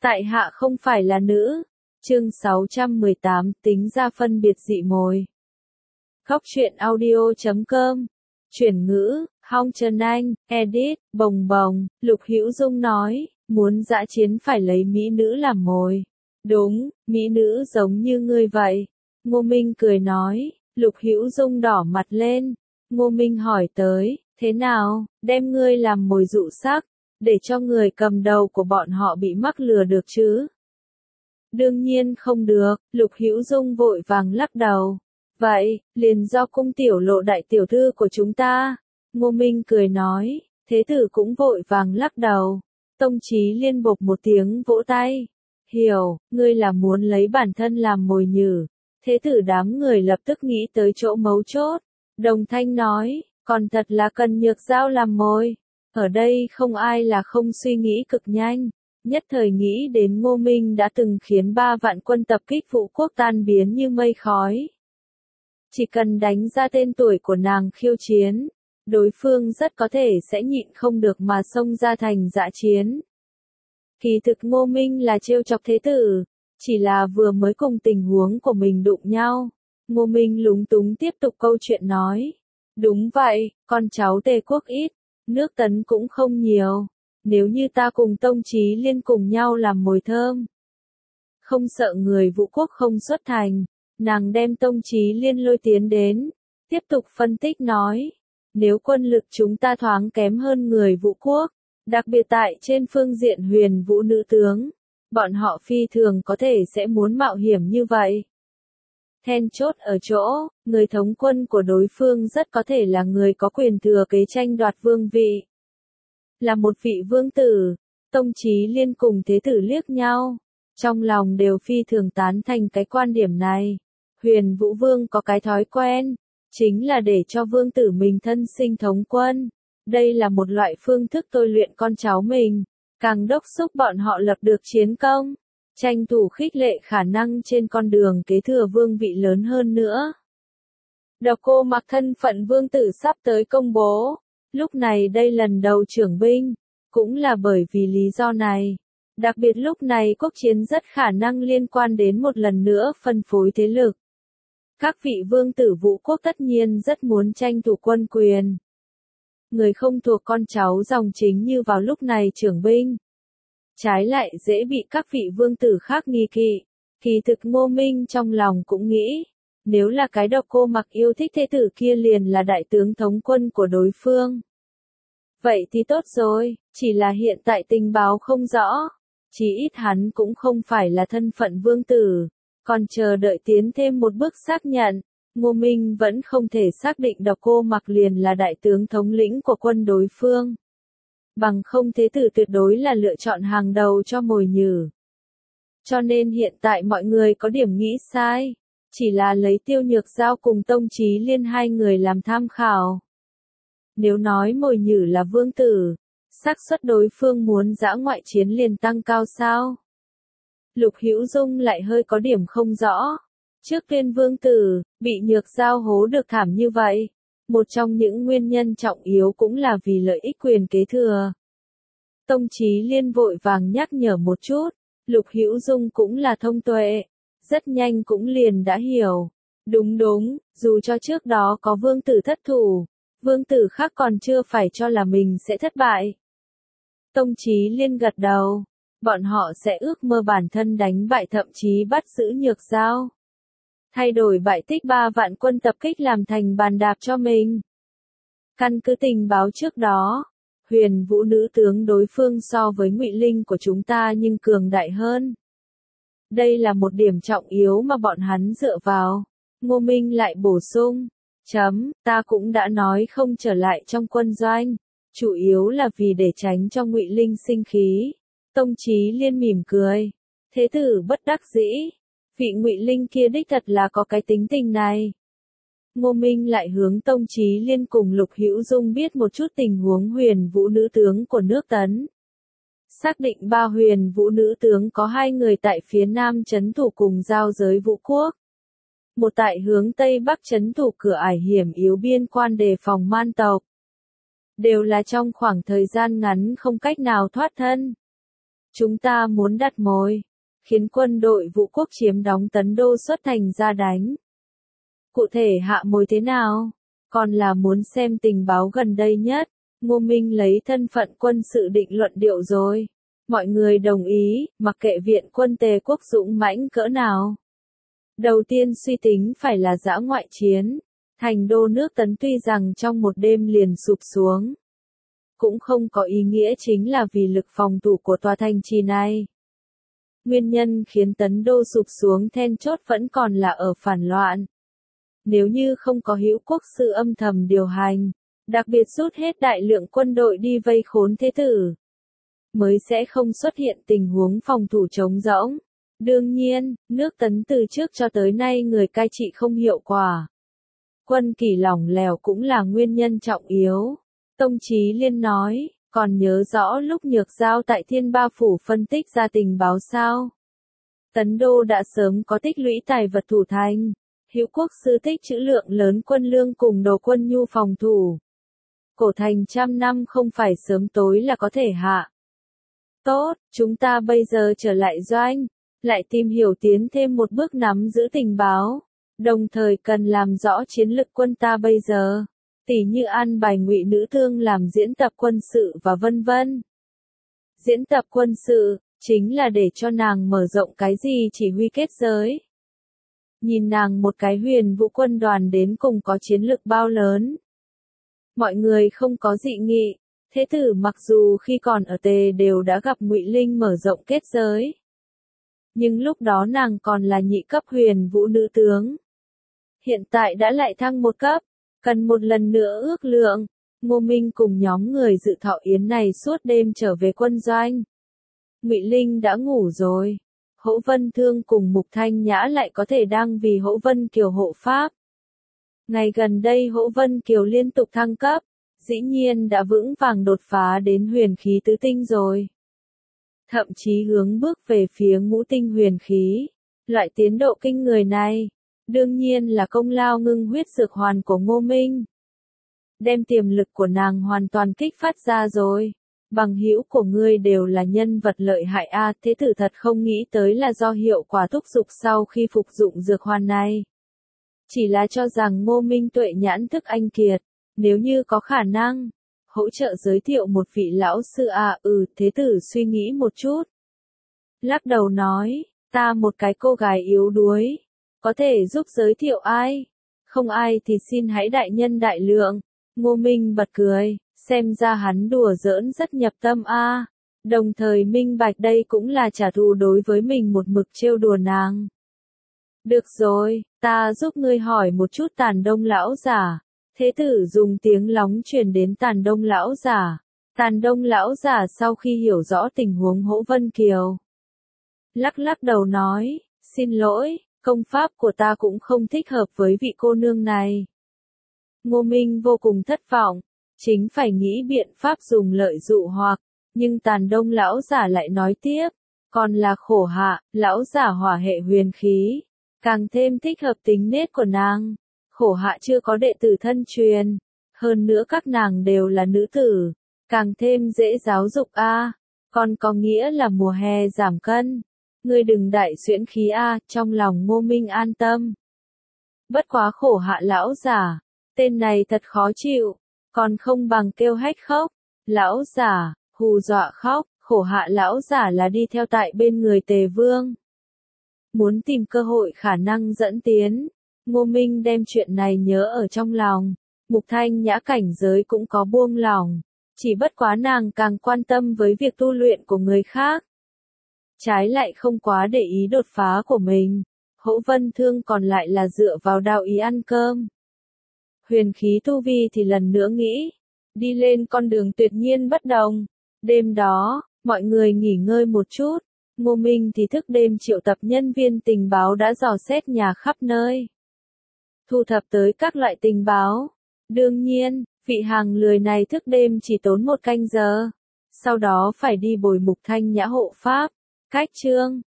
Tại hạ không phải là nữ. Chương 618 tính ra phân biệt dị mồi. Góc truyện audio.com. Chuyển ngữ, Hong Trần Anh, edit, bồng bồng, Lục Hữu Dung nói, muốn dã chiến phải lấy mỹ nữ làm mồi. Đúng, mỹ nữ giống như ngươi vậy. Ngô Minh cười nói, Lục Hữu Dung đỏ mặt lên. Ngô Minh hỏi tới, thế nào, đem ngươi làm mồi dụ sắc, để cho người cầm đầu của bọn họ bị mắc lừa được chứ? Đương nhiên không được, Lục Hữu Dung vội vàng lắc đầu. Vậy, liền do cung tiểu lộ đại tiểu thư của chúng ta. Ngô Minh cười nói, thế tử cũng vội vàng lắc đầu. Tông Chí Liên bộp một tiếng vỗ tay. Hiểu, ngươi là muốn lấy bản thân làm mồi nhử. Thế tử đám người lập tức nghĩ tới chỗ mấu chốt. Đồng thanh nói, còn thật là cần Nhược Giao làm mồi. Ở đây không ai là không suy nghĩ cực nhanh. Nhất thời nghĩ đến Ngô Minh đã từng khiến 3 vạn quân tập kích Vũ Quốc tan biến như mây khói. Chỉ cần đánh ra tên tuổi của nàng khiêu chiến, đối phương rất có thể sẽ nhịn không được mà xông ra thành dã chiến. Kỳ thực Ngô Minh là trêu chọc thế tử, chỉ là vừa mới cùng tình huống của mình đụng nhau. Ngô Minh lúng túng tiếp tục câu chuyện nói. Đúng vậy, con cháu Tề quốc ít, nước Tấn cũng không nhiều. Nếu như ta cùng Tông Chí Liên cùng nhau làm mồi thơm, không sợ người Vũ Quốc không xuất thành. Nàng đem Tông Chí Liên lôi tiến đến, tiếp tục phân tích nói, nếu quân lực chúng ta thoáng kém hơn người Vũ Quốc, đặc biệt tại trên phương diện huyền vũ nữ tướng, bọn họ phi thường có thể sẽ muốn mạo hiểm như vậy. Then chốt ở chỗ, người thống quân của đối phương rất có thể là người có quyền thừa kế tranh đoạt vương vị. Là một vị vương tử, Tông Chí Liên cùng thế tử liếc nhau, trong lòng đều phi thường tán thành cái quan điểm này. Huyền Vũ Vương có cái thói quen, chính là để cho vương tử mình thân sinh thống quân. Đây là một loại phương thức tôi luyện con cháu mình, càng đốc thúc bọn họ lập được chiến công, tranh thủ khích lệ khả năng trên con đường kế thừa vương vị lớn hơn nữa. Độc Cô Mặc thân phận vương tử sắp tới công bố, lúc này đây lần đầu trưởng binh, cũng là bởi vì lý do này. Đặc biệt lúc này quốc chiến rất khả năng liên quan đến một lần nữa phân phối thế lực. Các vị vương tử Vũ Quốc tất nhiên rất muốn tranh thủ quân quyền. Người không thuộc con cháu dòng chính như vào lúc này trưởng binh. Trái lại dễ bị các vị vương tử khác nghi kỵ. Kỳ thực Ngô Minh trong lòng cũng nghĩ, nếu là cái Độc Cô Mặc yêu thích thế tử kia liền là đại tướng thống quân của đối phương. Vậy thì tốt rồi, chỉ là hiện tại tình báo không rõ. Chỉ ít hắn cũng không phải là thân phận vương tử. Còn chờ đợi tiến thêm một bước xác nhận, Ngô Minh vẫn không thể xác định Độc Cô Mặc liền là đại tướng thống lĩnh của quân đối phương. Bằng không thế tử tuyệt đối là lựa chọn hàng đầu cho mồi nhử. Cho nên hiện tại mọi người có điểm nghĩ sai, chỉ là lấy Tiêu Nhược Giao cùng Tông Chí Liên hai người làm tham khảo. Nếu nói mồi nhử là vương tử, xác suất đối phương muốn dã ngoại chiến liền tăng cao sao? Lục Hữu Dung lại hơi có điểm không rõ. Trước Tuyên vương tử, bị Nhược Giao hố được thảm như vậy. Một trong những nguyên nhân trọng yếu cũng là vì lợi ích quyền kế thừa. Tông Chí Liên vội vàng nhắc nhở một chút. Lục Hữu Dung cũng là thông tuệ. Rất nhanh cũng liền đã hiểu. Đúng đúng, dù cho trước đó có vương tử thất thủ, vương tử khác còn chưa phải cho là mình sẽ thất bại. Tông Chí Liên gật đầu. Bọn họ sẽ ước mơ bản thân đánh bại thậm chí bắt giữ Nhược Giao. Thay đổi bại tích 3 vạn quân tập kích làm thành bàn đạp cho mình. Căn cứ tình báo trước đó, huyền vũ nữ tướng đối phương so với Ngụy Linh của chúng ta nhưng cường đại hơn. Đây là một điểm trọng yếu mà bọn hắn dựa vào. Ngô Minh lại bổ sung. Ta cũng đã nói không trở lại trong quân doanh. Chủ yếu là vì để tránh cho Ngụy Linh sinh khí. Tông Chí Liên mỉm cười. Thế tử bất đắc dĩ. Vị Ngụy Linh kia đích thật là có cái tính tình này. Ngô Minh lại hướng Tông Chí Liên cùng Lục Hữu Dung biết một chút tình huống huyền vũ nữ tướng của nước Tấn. Xác định 3 huyền vũ nữ tướng có 2 người tại phía nam trấn thủ cùng giao giới Vũ Quốc. Một tại hướng tây bắc trấn thủ cửa ải hiểm yếu biên quan đề phòng man tộc. Đều là trong khoảng thời gian ngắn không cách nào thoát thân. Chúng ta muốn đặt mồi, khiến quân đội vũ quốc chiếm đóng Tấn Đô xuất thành ra đánh. Cụ thể hạ mồi thế nào? Còn là muốn xem tình báo gần đây nhất. Ngô Minh lấy thân phận quân sự định luận điệu rồi. Mọi người đồng ý, mặc kệ viện quân Tề quốc dũng mãnh cỡ nào. Đầu tiên suy tính phải là dã ngoại chiến. Thành đô nước Tấn tuy rằng trong một đêm liền sụp xuống, cũng không có ý nghĩa chính là vì lực phòng thủ của tòa thành trì này. Nguyên nhân khiến Tấn Đô sụp xuống then chốt vẫn còn là ở phản loạn. Nếu như không có hữu quốc sư âm thầm điều hành, đặc biệt rút hết đại lượng quân đội đi vây khốn thế tử, mới sẽ không xuất hiện tình huống phòng thủ trống rỗng. Đương nhiên, nước Tấn từ trước cho tới nay người cai trị không hiệu quả. Quân kỷ lỏng lẻo cũng là nguyên nhân trọng yếu. Tông Chí Liên nói, còn nhớ rõ lúc Nhược Giao tại Thiên Ba Phủ phân tích ra tình báo sao? Tấn Đô đã sớm có tích lũy tài vật thủ thành. Hữu quốc sư tích trữ lượng lớn quân lương cùng đồ quân nhu phòng thủ. Cổ thành trăm năm không phải sớm tối là có thể hạ. Tốt, chúng ta bây giờ trở lại doanh, lại tìm hiểu tiến thêm một bước nắm giữ tình báo, đồng thời cần làm rõ chiến lực quân ta bây giờ, tỉ như an bài Ngụy Nữ Thương làm diễn tập quân sự và vân vân. Diễn tập quân sự, chính là để cho nàng mở rộng cái gì chỉ huy kết giới. Nhìn nàng một cái Huyền Vũ quân đoàn đến cùng có chiến lực bao lớn. Mọi người không có dị nghị, thế tử mặc dù khi còn ở Tề đều đã gặp Ngụy Linh mở rộng kết giới. Nhưng lúc đó nàng còn là nhị cấp Huyền Vũ nữ tướng. Hiện tại đã lại thăng một cấp, cần một lần nữa ước lượng. Ngô Minh cùng nhóm người dự thọ yến này suốt đêm trở về quân doanh. Ngụy Linh đã ngủ rồi. Hỗ Vân Thương cùng Mục Thanh Nhã lại có thể đang vì Hỗ Vân Kiều hộ pháp. Ngày gần đây Hỗ Vân Kiều liên tục thăng cấp, dĩ nhiên đã vững vàng đột phá đến huyền khí tứ tinh rồi. Thậm chí hướng bước về phía ngũ tinh huyền khí. Loại tiến độ kinh người này, đương nhiên là công lao ngưng huyết dược hoàn của Ngô Minh. Đem tiềm lực của nàng hoàn toàn kích phát ra rồi. Bằng hữu của ngươi đều là nhân vật lợi hại a, thế tử thật không nghĩ tới là do hiệu quả thúc dục sau khi phục dụng dược hoàn này. Chỉ là cho rằng Ngô Minh tuệ nhãn thức anh kiệt, nếu như có khả năng, hỗ trợ giới thiệu một vị lão sư à, thế tử suy nghĩ một chút. Lắc đầu nói, ta một cái cô gái yếu đuối, có thể giúp giới thiệu ai? Không ai thì xin hãy đại nhân đại lượng. Ngô Minh bật cười, xem ra hắn đùa giỡn rất nhập tâm a. Đồng thời minh bạch đây cũng là trả thù đối với mình một mực trêu đùa nàng. Được rồi, ta giúp ngươi hỏi một chút Tàn Đông lão giả. Thế tử dùng tiếng lóng truyền đến Tàn Đông lão giả. Tàn Đông lão giả sau khi hiểu rõ tình huống Hỗ Vân Kiều, lắc lắc đầu nói, xin lỗi, công pháp của ta cũng không thích hợp với vị cô nương này. Ngô Minh vô cùng thất vọng, chính phải nghĩ biện pháp dùng lợi dụ hoặc, nhưng Tàn Đông lão giả lại nói tiếp, còn là khổ hạ, lão giả hỏa hệ huyền khí, càng thêm thích hợp tính nết của nàng. Khổ hạ chưa có đệ tử thân truyền, hơn nữa các nàng đều là nữ tử, càng thêm dễ giáo dục a. Còn có nghĩa là mùa hè giảm cân. Ngươi đừng đại xuyễn khí a, trong lòng Ngô Minh an tâm. Bất quá khổ hạ lão giả, tên này thật khó chịu, còn không bằng kêu hách khóc. Lão giả, hù dọa khóc, khổ hạ lão giả là đi theo tại bên người Tề Vương. Muốn tìm cơ hội khả năng dẫn tiến. Ngô Minh đem chuyện này nhớ ở trong lòng. Mục Thanh Nhã cảnh giới cũng có buông lỏng, chỉ bất quá nàng càng quan tâm với việc tu luyện của người khác. Trái lại không quá để ý đột phá của mình. Hỗ Vân Thương còn lại là dựa vào đạo ý ăn cơm. Huyền khí tu vi thì lần nữa nghĩ, đi lên con đường tuyệt nhiên bất đồng. Đêm đó, mọi người nghỉ ngơi một chút. Ngô Minh thì thức đêm triệu tập nhân viên tình báo đã dò xét nhà khắp nơi, thu thập tới các loại tình báo. Đương nhiên, vị hàng lười này thức đêm chỉ tốn 1 canh giờ. Sau đó phải đi bồi Mục Thanh Nhã hộ pháp. Cách chương